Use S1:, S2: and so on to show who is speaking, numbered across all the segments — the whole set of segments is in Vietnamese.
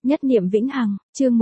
S1: Nhất niệm vĩnh hằng, chương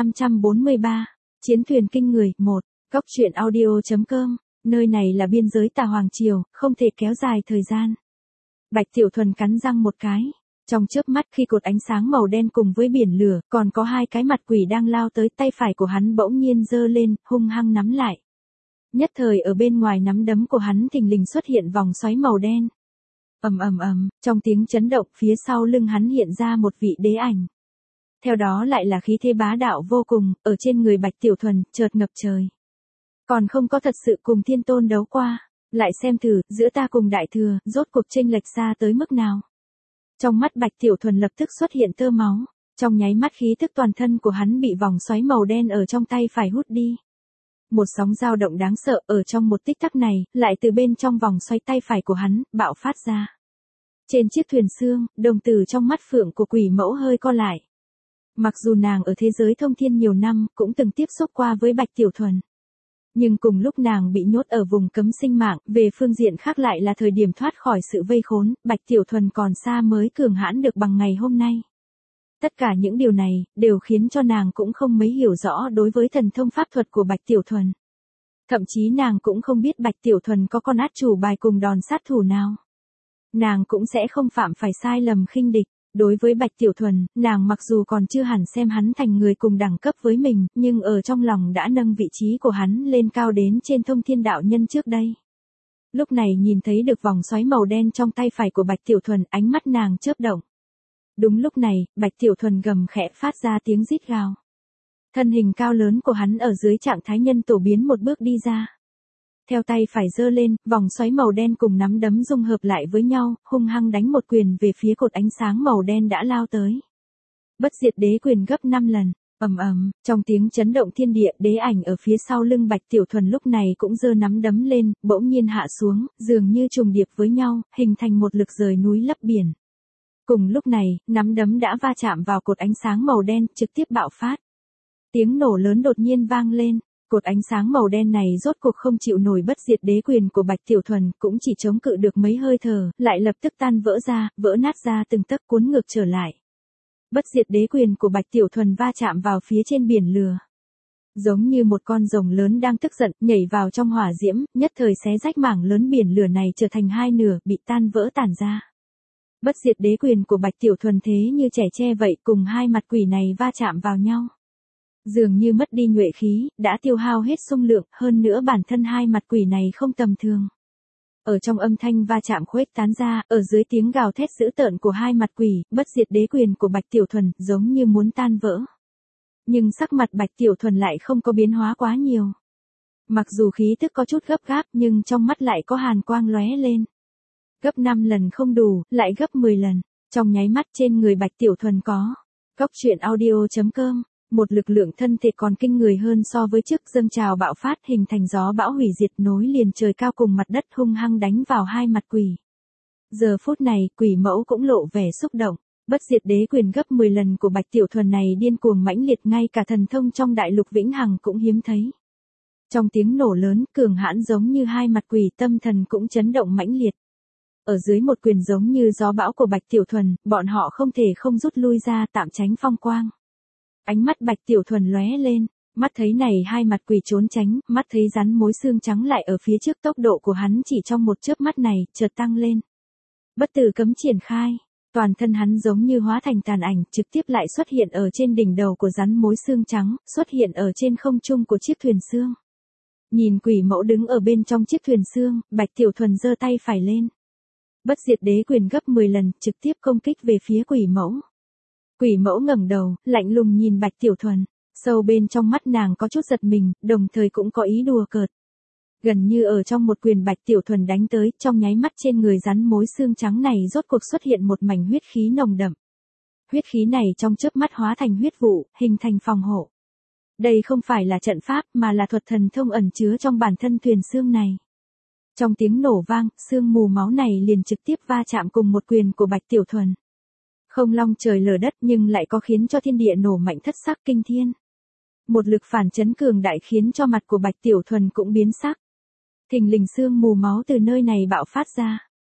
S1: 1543, Chiến thuyền kinh người, 1, Góc truyện audio.com, nơi này là biên giới Tà Hoàng Triều, không thể kéo dài thời gian. Bạch Tiểu Thuần cắn răng một cái. Trong chớp mắt khi cột ánh sáng màu đen cùng với biển lửa, còn có hai cái mặt quỷ đang lao tới, tay phải của hắn bỗng nhiên giơ lên, hung hăng nắm lại. Nhất thời ở bên ngoài nắm đấm của hắn thình lình xuất hiện vòng xoáy màu đen. Ầm ầm ầm, trong tiếng chấn động, phía sau lưng hắn hiện ra một vị đế ảnh. Theo đó lại là khí thế bá đạo vô cùng, ở trên người Bạch Tiểu Thuần, chợt ngập trời. Còn không có thật sự cùng thiên tôn đấu qua, lại xem thử, giữa ta cùng đại thừa, rốt cuộc chênh lệch xa tới mức nào. Trong mắt Bạch Tiểu Thuần lập tức xuất hiện tơ máu, trong nháy mắt khí thức toàn thân của hắn bị vòng xoáy màu đen ở trong tay phải hút đi. Một sóng dao động đáng sợ ở trong một tích tắc này, lại từ bên trong vòng xoáy tay phải của hắn, bạo phát ra. Trên chiếc thuyền xương, đồng tử trong mắt phượng của quỷ mẫu hơi co lại. Mặc dù nàng ở thế giới thông thiên nhiều năm, cũng từng tiếp xúc qua với Bạch Tiểu Thuần. Nhưng cùng lúc nàng bị nhốt ở vùng cấm sinh mạng, về phương diện khác lại là thời điểm thoát khỏi sự vây khốn, Bạch Tiểu Thuần còn xa mới cường hãn được bằng ngày hôm nay. Tất cả những điều này, đều khiến cho nàng cũng không mấy hiểu rõ đối với thần thông pháp thuật của Bạch Tiểu Thuần. Thậm chí nàng cũng không biết Bạch Tiểu Thuần có con át chủ bài cùng đòn sát thủ nào. Nàng cũng sẽ không phạm phải sai lầm khinh địch. Đối với Bạch Tiểu Thuần, nàng mặc dù còn chưa hẳn xem hắn thành người cùng đẳng cấp với mình, nhưng ở trong lòng đã nâng vị trí của hắn lên cao đến trên thông thiên đạo nhân trước đây. Lúc này nhìn thấy được vòng xoáy màu đen trong tay phải của Bạch Tiểu Thuần, ánh mắt nàng chớp động. Đúng lúc này, Bạch Tiểu Thuần gầm khẽ phát ra tiếng rít gào. Thân hình cao lớn của hắn ở dưới trạng thái nhân tổ biến một bước đi ra. Theo tay phải giơ lên, vòng xoáy màu đen cùng nắm đấm dung hợp lại với nhau, hung hăng đánh một quyền về phía cột ánh sáng màu đen đã lao tới. Bất diệt đế quyền gấp 5 lần, ầm ầm, trong tiếng chấn động thiên địa, đế ảnh ở phía sau lưng Bạch Tiểu Thuần lúc này cũng giơ nắm đấm lên, bỗng nhiên hạ xuống, dường như trùng điệp với nhau, hình thành một lực rời núi lấp biển. Cùng lúc này, nắm đấm đã va chạm vào cột ánh sáng màu đen, trực tiếp bạo phát. Tiếng nổ lớn đột nhiên vang lên. Cột ánh sáng màu đen này rốt cuộc không chịu nổi bất diệt đế quyền của Bạch Tiểu Thuần, cũng chỉ chống cự được mấy hơi thở, lại lập tức tan vỡ ra, vỡ nát ra từng tấc cuốn ngược trở lại. Bất diệt đế quyền của Bạch Tiểu Thuần va chạm vào phía trên biển lửa. Giống như một con rồng lớn đang tức giận, nhảy vào trong hỏa diễm, nhất thời xé rách mảng lớn biển lửa này trở thành hai nửa, bị tan vỡ tản ra. Bất diệt đế quyền của Bạch Tiểu Thuần thế như trẻ tre vậy, cùng hai mặt quỷ này va chạm vào nhau. Dường như mất đi nhuệ khí, đã tiêu hao hết xung lượng, hơn nữa bản thân hai mặt quỷ này không tầm thường. Ở trong âm thanh va chạm khuếch tán ra, ở dưới tiếng gào thét dữ tợn của hai mặt quỷ, bất diệt đế quyền của Bạch Tiểu Thuần giống như muốn tan vỡ. Nhưng sắc mặt Bạch Tiểu Thuần lại không có biến hóa quá nhiều. Mặc dù khí tức có chút gấp gáp nhưng trong mắt lại có hàn quang lóe lên. Gấp 5 lần không đủ, lại gấp 10 lần. Trong nháy mắt trên người Bạch Tiểu Thuần có. Góc truyện audio.com. Một lực lượng thân thể còn kinh người hơn so với trước, dâng trào bạo phát hình thành gió bão hủy diệt nối liền trời cao cùng mặt đất, hung hăng đánh vào hai mặt quỷ. Giờ phút này, quỷ mẫu cũng lộ vẻ xúc động. Bất diệt đế quyền gấp 10 lần của Bạch Tiểu Thuần này điên cuồng mãnh liệt, ngay cả thần thông trong đại lục vĩnh hằng cũng hiếm thấy. Trong tiếng nổ lớn, cường hãn giống như hai mặt quỷ, tâm thần cũng chấn động mãnh liệt. Ở dưới một quyền giống như gió bão của Bạch Tiểu Thuần, bọn họ không thể không rút lui ra, tạm tránh phong quang. Ánh mắt Bạch Tiểu Thuần lóe lên, mắt thấy này hai mặt quỷ trốn tránh, mắt thấy rắn mối xương trắng lại ở phía trước, tốc độ của hắn chỉ trong một chớp mắt này, chợt tăng lên. Bất tử cấm triển khai, toàn thân hắn giống như hóa thành tàn ảnh, trực tiếp lại xuất hiện ở trên đỉnh đầu của rắn mối xương trắng, xuất hiện ở trên không trung của chiếc thuyền xương. Nhìn quỷ mẫu đứng ở bên trong chiếc thuyền xương, Bạch Tiểu Thuần giơ tay phải lên. Bất diệt đế quyền gấp 10 lần, trực tiếp công kích về phía quỷ mẫu. Quỷ mẫu ngẩng đầu, lạnh lùng nhìn Bạch Tiểu Thuần, sâu bên trong mắt nàng có chút giật mình, đồng thời cũng có ý đùa cợt. Gần như ở trong một quyền Bạch Tiểu Thuần đánh tới, trong nháy mắt trên người rắn mối xương trắng này rốt cuộc xuất hiện một mảnh huyết khí nồng đậm. Huyết khí này trong chớp mắt hóa thành huyết vụ, hình thành phòng hộ. Đây không phải là trận pháp mà là thuật thần thông ẩn chứa trong bản thân thuyền xương này. Trong tiếng nổ vang, sương mù máu này liền trực tiếp va chạm cùng một quyền của Bạch Tiểu Thuần. Không long trời lở đất nhưng lại có khiến cho thiên địa nổ mạnh thất sắc kinh thiên. Một lực phản chấn cường đại khiến cho mặt của Bạch Tiểu Thuần cũng biến sắc. Thình lình sương mù máu từ nơi này bạo phát ra.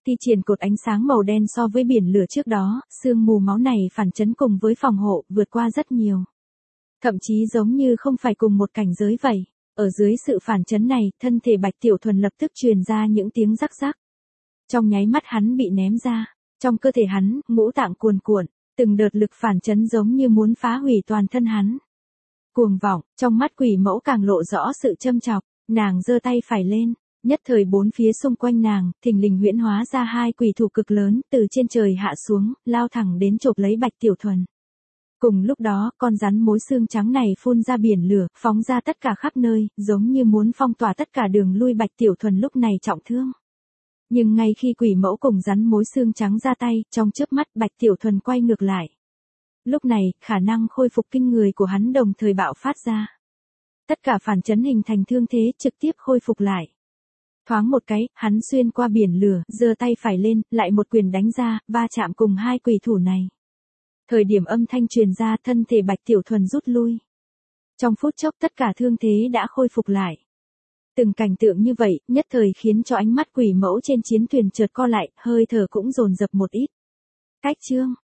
S1: Thi triển cột ánh sáng màu đen so với biển lửa trước đó, sương mù máu này phản chấn cùng với phòng hộ, vượt qua rất nhiều. Thậm chí giống như không phải cùng một cảnh giới vậy. Ở dưới sự phản chấn này, thân thể Bạch Tiểu Thuần lập tức truyền ra những tiếng rắc rắc. Trong nháy mắt hắn bị ném ra. Trong cơ thể hắn, ngũ tạng cuồn cuộn, từng đợt lực phản chấn giống như muốn phá hủy toàn thân hắn. Cuồng vọng, trong mắt quỷ mẫu càng lộ rõ sự châm chọc, nàng giơ tay phải lên. Nhất thời bốn phía xung quanh nàng, thình lình huyễn hóa ra hai quỷ thủ cực lớn, từ trên trời hạ xuống, lao thẳng đến chộp lấy Bạch Tiểu Thuần. Cùng lúc đó, con rắn mối xương trắng này phun ra biển lửa, phóng ra tất cả khắp nơi, giống như muốn phong tỏa tất cả đường lui. Bạch Tiểu Thuần lúc này trọng thương. Nhưng ngay khi quỷ mẫu cùng rắn mối xương trắng ra tay, trong chớp mắt Bạch Tiểu Thuần quay ngược lại. Lúc này, khả năng khôi phục kinh người của hắn đồng thời bạo phát ra. Tất cả phản chấn hình thành thương thế trực tiếp khôi phục lại. Thoáng một cái, hắn xuyên qua biển lửa, giơ tay phải lên, lại một quyền đánh ra, va chạm cùng hai quỷ thủ này. Thời điểm âm thanh truyền ra, thân thể Bạch Tiểu Thuần rút lui. Trong phút chốc tất cả thương thế đã khôi phục lại. Từng cảnh tượng như vậy, nhất thời khiến cho ánh mắt quỷ mẫu trên chiến thuyền chợt co lại, hơi thở cũng dồn dập một ít. Cách chương